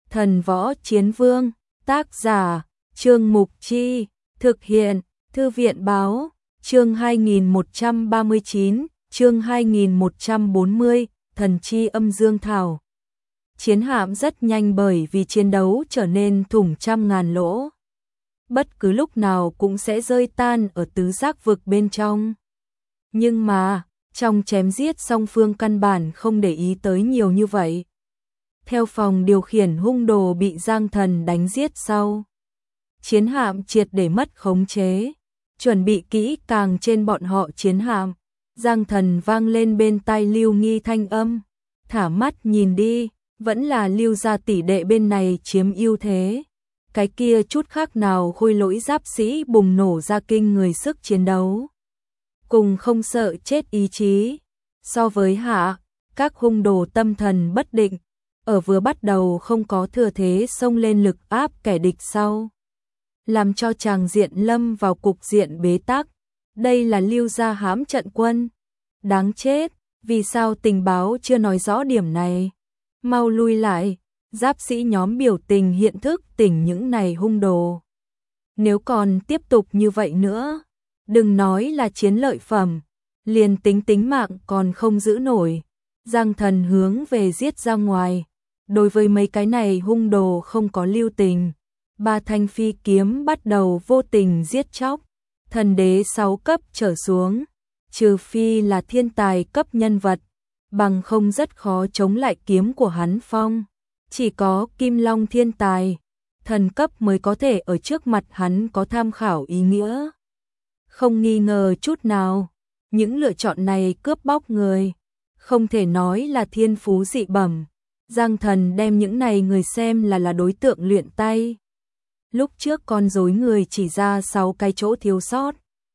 Thần Võ Chiến Vương, tác giả, Trương Mục Chi, thực hiện, Thư viện Báo, chương 2139, chương 2140, Thần Chi Âm Dương Thảo. Chiến hạm rất nhanh bởi vì chiến đấu trở nên thủng trăm ngàn lỗ. Bất cứ lúc nào cũng sẽ rơi tan ở tứ giác vực bên trong. Nhưng mà, trong chém giết song phương căn bản không để ý tới nhiều như vậy. Theo phòng điều khiển hung đồ bị Giang Thần đánh giết sau, chiến hạm triệt để mất khống chế, chuẩn bị kỹ càng trên bọn họ chiến hạm. Giang Thần vang lên bên tai Lưu Nghi thanh âm, thả mắt nhìn đi, vẫn là Lưu gia tỷ đệ bên này chiếm ưu thế. Cái kia chút khác nào khôi lỗi giáp sĩ bùng nổ ra kinh người sức chiến đấu, cùng không sợ chết ý chí. So với hạ, các hung đồ tâm thần bất định, ở vừa bắt đầu không có thừa thế xông lên lực áp kẻ địch sau, làm cho tràng diện lâm vào cục diện bế tắc. Đây là Lưu gia hãm trận quân. Đáng chết, vì sao tình báo chưa nói rõ điểm này? Mau lui lại, giáp sĩ nhóm biểu tình hiện thức tỉnh những này hung đồ. Nếu còn tiếp tục như vậy nữa, đừng nói là chiến lợi phẩm, liền tính mạng còn không giữ nổi. Giang Thần hướng về giết ra ngoài. Đối với mấy cái này hung đồ không có lưu tình, 3 thanh phi kiếm bắt đầu vô tình giết chóc. Thần đế 6 cấp trở xuống, trừ phi là thiên tài cấp nhân vật, bằng không rất khó chống lại kiếm của hắn phong. Chỉ có Kim Long thiên tài, thần cấp mới có thể ở trước mặt hắn có tham khảo ý nghĩa. Không nghi ngờ chút nào, những lựa chọn này cướp bóc người, không thể nói là thiên phú dị bẩm. Giang Thần đem những này người xem là đối tượng luyện tay. Lúc trước con rối người chỉ ra 6 cái chỗ thiếu sót,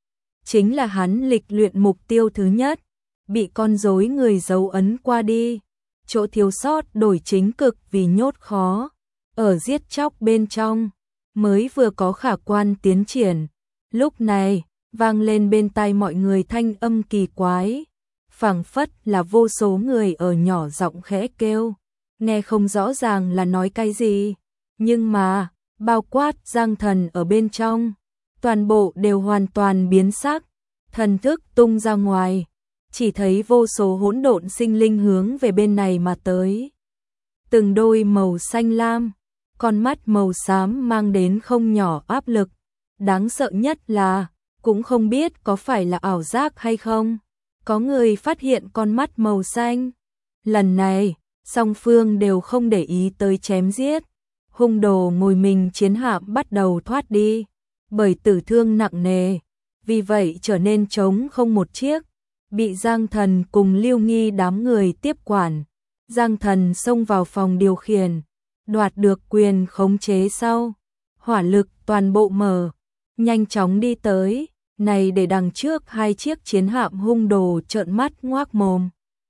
chính là hắn lịch luyện mục tiêu thứ nhất, bị con rối người dấu ấn qua đi. Chỗ thiếu sót đổi chính cực vì nhốt khó, ở giết chóc bên trong, mới vừa có khả quan tiến triển. Lúc này, vang lên bên tai mọi người thanh âm kỳ quái, phảng phất là vô số người ở nhỏ giọng khẽ kêu, nghe không rõ ràng là nói cái gì, nhưng mà, bao quát Giang Thần ở bên trong, toàn bộ đều hoàn toàn biến sắc, thần thức tung ra ngoài. Chỉ thấy vô số hỗn độn sinh linh hướng về bên này mà tới. Từng đôi màu xanh lam, con mắt màu xám mang đến không nhỏ áp lực. Đáng sợ nhất là, cũng không biết có phải là ảo giác hay không, có người phát hiện con mắt màu xanh. Lần này, song phương đều không để ý tới chém giết. Hung đồ ngồi mình chiến hạm bắt đầu thoát đi, bởi tử thương nặng nề, vì vậy trở nên trống không một chiếc. Bị Giang Thần cùng Lưu Nghi đám người tiếp quản. Giang Thần xông vào phòng điều khiển, đoạt được quyền khống chế sau, hỏa lực toàn bộ mở, nhanh chóng đi tới, này để đằng trước 2 chiếc chiến hạm hung đồ trợn mắt ngoác mồm.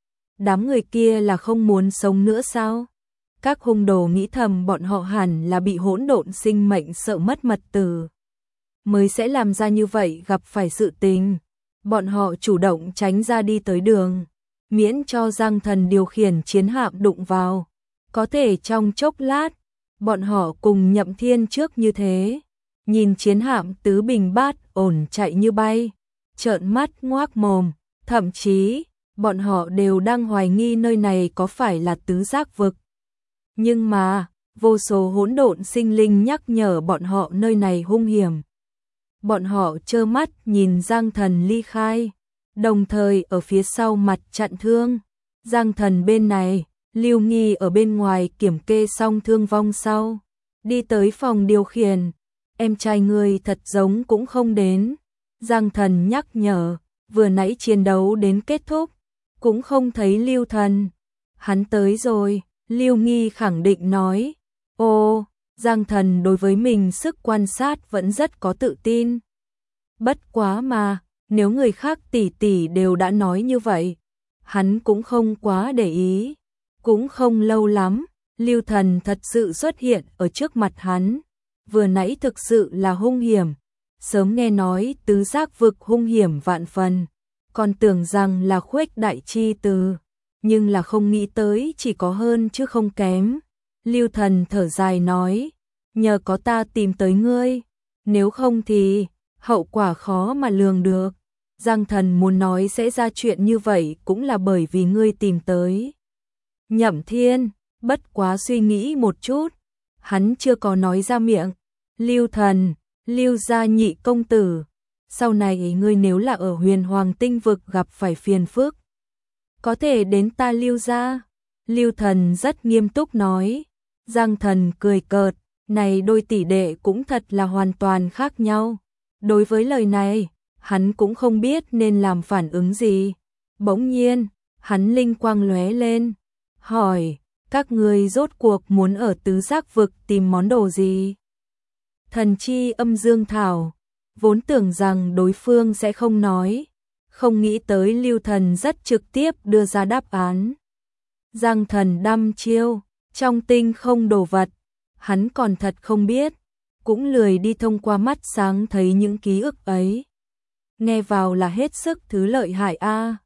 Đám người kia là không muốn sống nữa sao? Các hung đồ nghĩ thầm bọn họ hẳn là bị hỗn độn sinh mệnh sợ mất mật tử, mới sẽ làm ra như vậy gặp phải sự tình. Bọn họ chủ động tránh ra đi tới đường, miễn cho Giang Thần điều khiển chiến hạm đụng vào. Có thể trong chốc lát, bọn họ cùng Nhậm Thiên trước như thế, nhìn chiến hạm tứ bình bát ổn chạy như bay, trợn mắt ngoác mồm, thậm chí, bọn họ đều đang hoài nghi nơi này có phải là tứ giác vực. Nhưng mà, vô số hỗn độn sinh linh nhắc nhở bọn họ nơi này hung hiểm. Bọn họ trơ mắt nhìn Giang Thần ly khai, đồng thời ở phía sau mặt chặn thương. Giang Thần bên này, Lưu Nghi ở bên ngoài kiểm kê xong thương vong sau, đi tới phòng điều khiển. Em trai người thật giống cũng không đến. Giang Thần nhắc nhở, vừa nãy chiến đấu đến kết thúc, cũng không thấy Lưu Thần. Hắn tới rồi, Lưu Nghi khẳng định nói. Ô, Giang Thần đối với mình sức quan sát vẫn rất có tự tin. Bất quá mà, nếu người khác tỷ tỷ đều đã nói như vậy, hắn cũng không quá để ý. Cũng không lâu lắm, Lưu Thần thật sự xuất hiện ở trước mặt hắn. Vừa nãy thực sự là hung hiểm. Sớm nghe nói tứ giác vực hung hiểm vạn phần, còn tưởng rằng là khuếch đại chi từ, nhưng là không nghĩ tới chỉ có hơn chứ không kém. Lưu Thần thở dài nói, nhờ có ta tìm tới ngươi, nếu không thì hậu quả khó mà lường được. Giang Thần muốn nói sẽ ra chuyện như vậy cũng là bởi vì ngươi tìm tới. Nhậm Thiên, bất quá suy nghĩ một chút, hắn chưa có nói ra miệng. Lưu Thần, Lưu gia nhị công tử, sau này ngươi nếu là ở Huyền Hoàng Tinh vực gặp phải phiền phức, có thể đến ta Lưu gia. Lưu Thần rất nghiêm túc nói. Giang Thần cười cợt, này đôi tỷ đệ cũng thật là hoàn toàn khác nhau. Đối với lời này, hắn cũng không biết nên làm phản ứng gì. Bỗng nhiên, hắn linh quang lóe lên, hỏi, các ngươi rốt cuộc muốn ở tứ giác vực tìm món đồ gì? Thần chi âm dương thảo, vốn tưởng rằng đối phương sẽ không nói, không nghĩ tới Lưu Thần rất trực tiếp đưa ra đáp án. Giang Thần đăm chiêu, trong tinh không đồ vật, hắn còn thật không biết, cũng lười đi thông qua mắt sáng thấy những ký ức ấy. Nghe vào là hết sức thứ lợi hại a.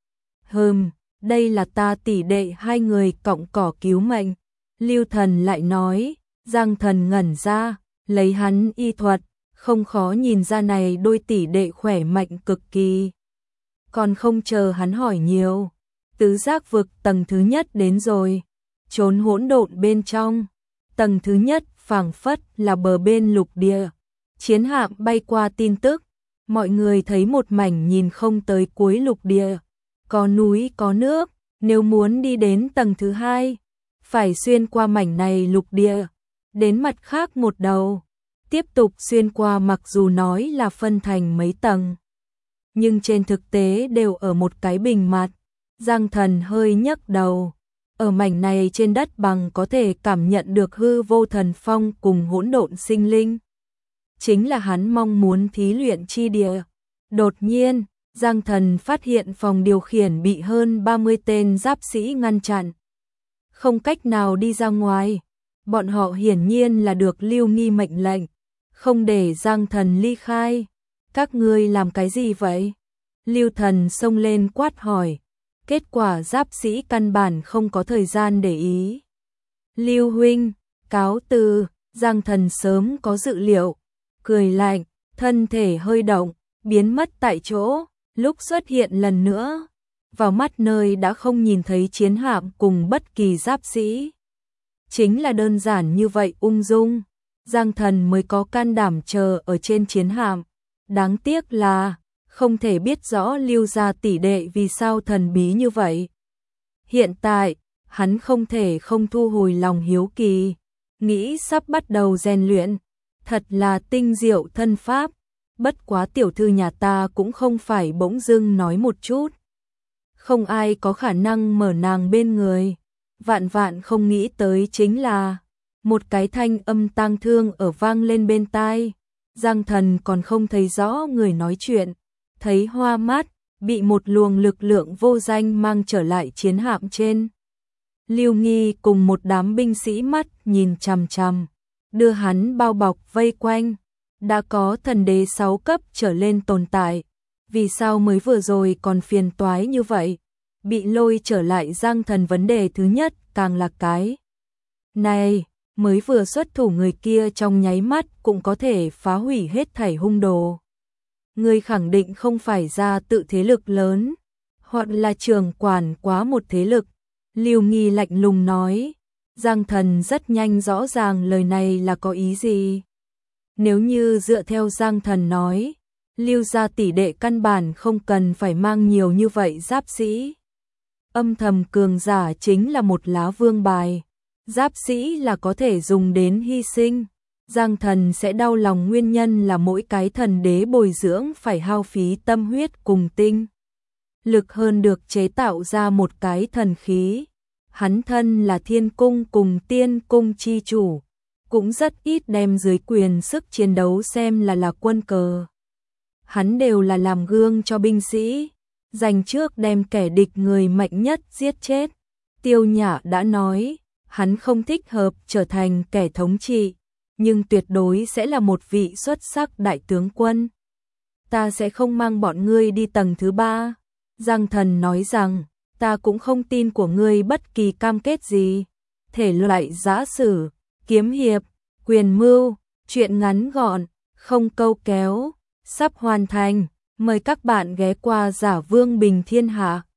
Đây là ta tỷ đệ hai người cọng cỏ cứu mệnh. Lưu Thần lại nói. Giang Thần ngẩn ra, lấy hắn y thuật, không khó nhìn ra này đôi tỷ đệ khỏe mạnh cực kỳ. Còn không chờ hắn hỏi nhiều, tứ giác vực tầng thứ nhất đến rồi, trốn hỗn độn bên trong. Tầng thứ nhất phảng phất là bờ bên lục địa, chiến hạm bay qua tin tức, mọi người thấy một mảnh nhìn không tới cuối lục địa, có núi có nước, nếu muốn đi đến tầng thứ hai, phải xuyên qua mảnh này lục địa, đến mặt khác một đầu, tiếp tục xuyên qua, mặc dù nói là phân thành mấy tầng, nhưng trên thực tế đều ở một cái bình mặt. Giang Thần hơi nhấc đầu, ở mảnh này trên đất bằng có thể cảm nhận được hư vô thần phong cùng hỗn độn sinh linh. Chính là hắn mong muốn thí luyện chi địa. Đột nhiên, Giang Thần phát hiện phòng điều khiển bị hơn 30 tên giáp sĩ ngăn chặn. Không cách nào đi ra ngoài. Bọn họ hiển nhiên là được Lưu Nghi mệnh lệnh, không để Giang Thần ly khai. Các ngươi làm cái gì vậy? Lưu Thần xông lên quát hỏi. Kết quả giáp sĩ căn bản không có thời gian để ý. Lưu huynh, cáo từ. Giang Thần sớm có dự liệu, cười lạnh, thân thể hơi động, biến mất tại chỗ, lúc xuất hiện lần nữa, vào mắt nơi đã không nhìn thấy chiến hạm cùng bất kỳ giáp sĩ. Chính là đơn giản như vậy ung dung, Giang Thần mới có can đảm chờ ở trên chiến hạm. Đáng tiếc là không thể biết rõ Lưu gia tỷ đệ vì sao thần bí như vậy. Hiện tại, hắn không thể không thu hồi lòng hiếu kỳ, nghĩ sắp bắt đầu rèn luyện. Thật là tinh diệu thân pháp, bất quá tiểu thư nhà ta cũng không phải bỗng dưng nói một chút. Không ai có khả năng mở nàng bên người. Vạn vạn không nghĩ tới chính là một cái thanh âm tang thương ở vang lên bên tai. Giang Thần còn không thấy rõ người nói chuyện, thấy hoa mắt, bị một luồng lực lượng vô danh mang trở lại chiến hạm trên. Lưu Nghi cùng một đám binh sĩ mắt nhìn chằm chằm, đưa hắn bao bọc vây quanh. Đã có thần đế 6 cấp trở lên tồn tại, vì sao mới vừa rồi còn phiền toái như vậy? Bị lôi trở lại. Giang Thần vấn đề thứ nhất càng là cái này, mới vừa xuất thủ người kia trong nháy mắt cũng có thể phá hủy hết thảy hung đồ. Người khẳng định không phải ra tự thế lực lớn, hoặc là trưởng quản quá một thế lực. Lưu Nghi lạnh lùng nói. Giang Thần rất nhanh rõ ràng lời này là có ý gì. Nếu như dựa theo Giang Thần nói, Lưu gia tỷ đệ căn bản không cần phải mang nhiều như vậy giáp sĩ. Âm thầm cường giả chính là một lá vương bài, giáp sĩ là có thể dùng đến hy sinh. Giang Thần sẽ đau lòng nguyên nhân là mỗi cái thần đế bồi dưỡng phải hao phí tâm huyết cùng tinh lực hơn được chế tạo ra một cái thần khí. Hắn thân là thiên cung cùng tiên cung chi chủ, cũng rất ít đem dưới quyền sức chiến đấu xem là quân cờ. Hắn đều là làm gương cho binh sĩ, dành trước đem kẻ địch người mạnh nhất giết chết. Tiêu Nhã đã nói, hắn không thích hợp trở thành kẻ thống trị, nhưng tuyệt đối sẽ là một vị xuất sắc đại tướng quân. Ta sẽ không mang bọn ngươi đi tầng thứ 3. Giang Thần nói rằng, ta cũng không tin của ngươi bất kỳ cam kết gì. thể loại giã sử, kiếm hiệp, quyền mưu, truyện ngắn gọn, không câu kéo, sắp hoàn thành. Mời các bạn ghé qua Giả Vương Bình Thiên Hạ.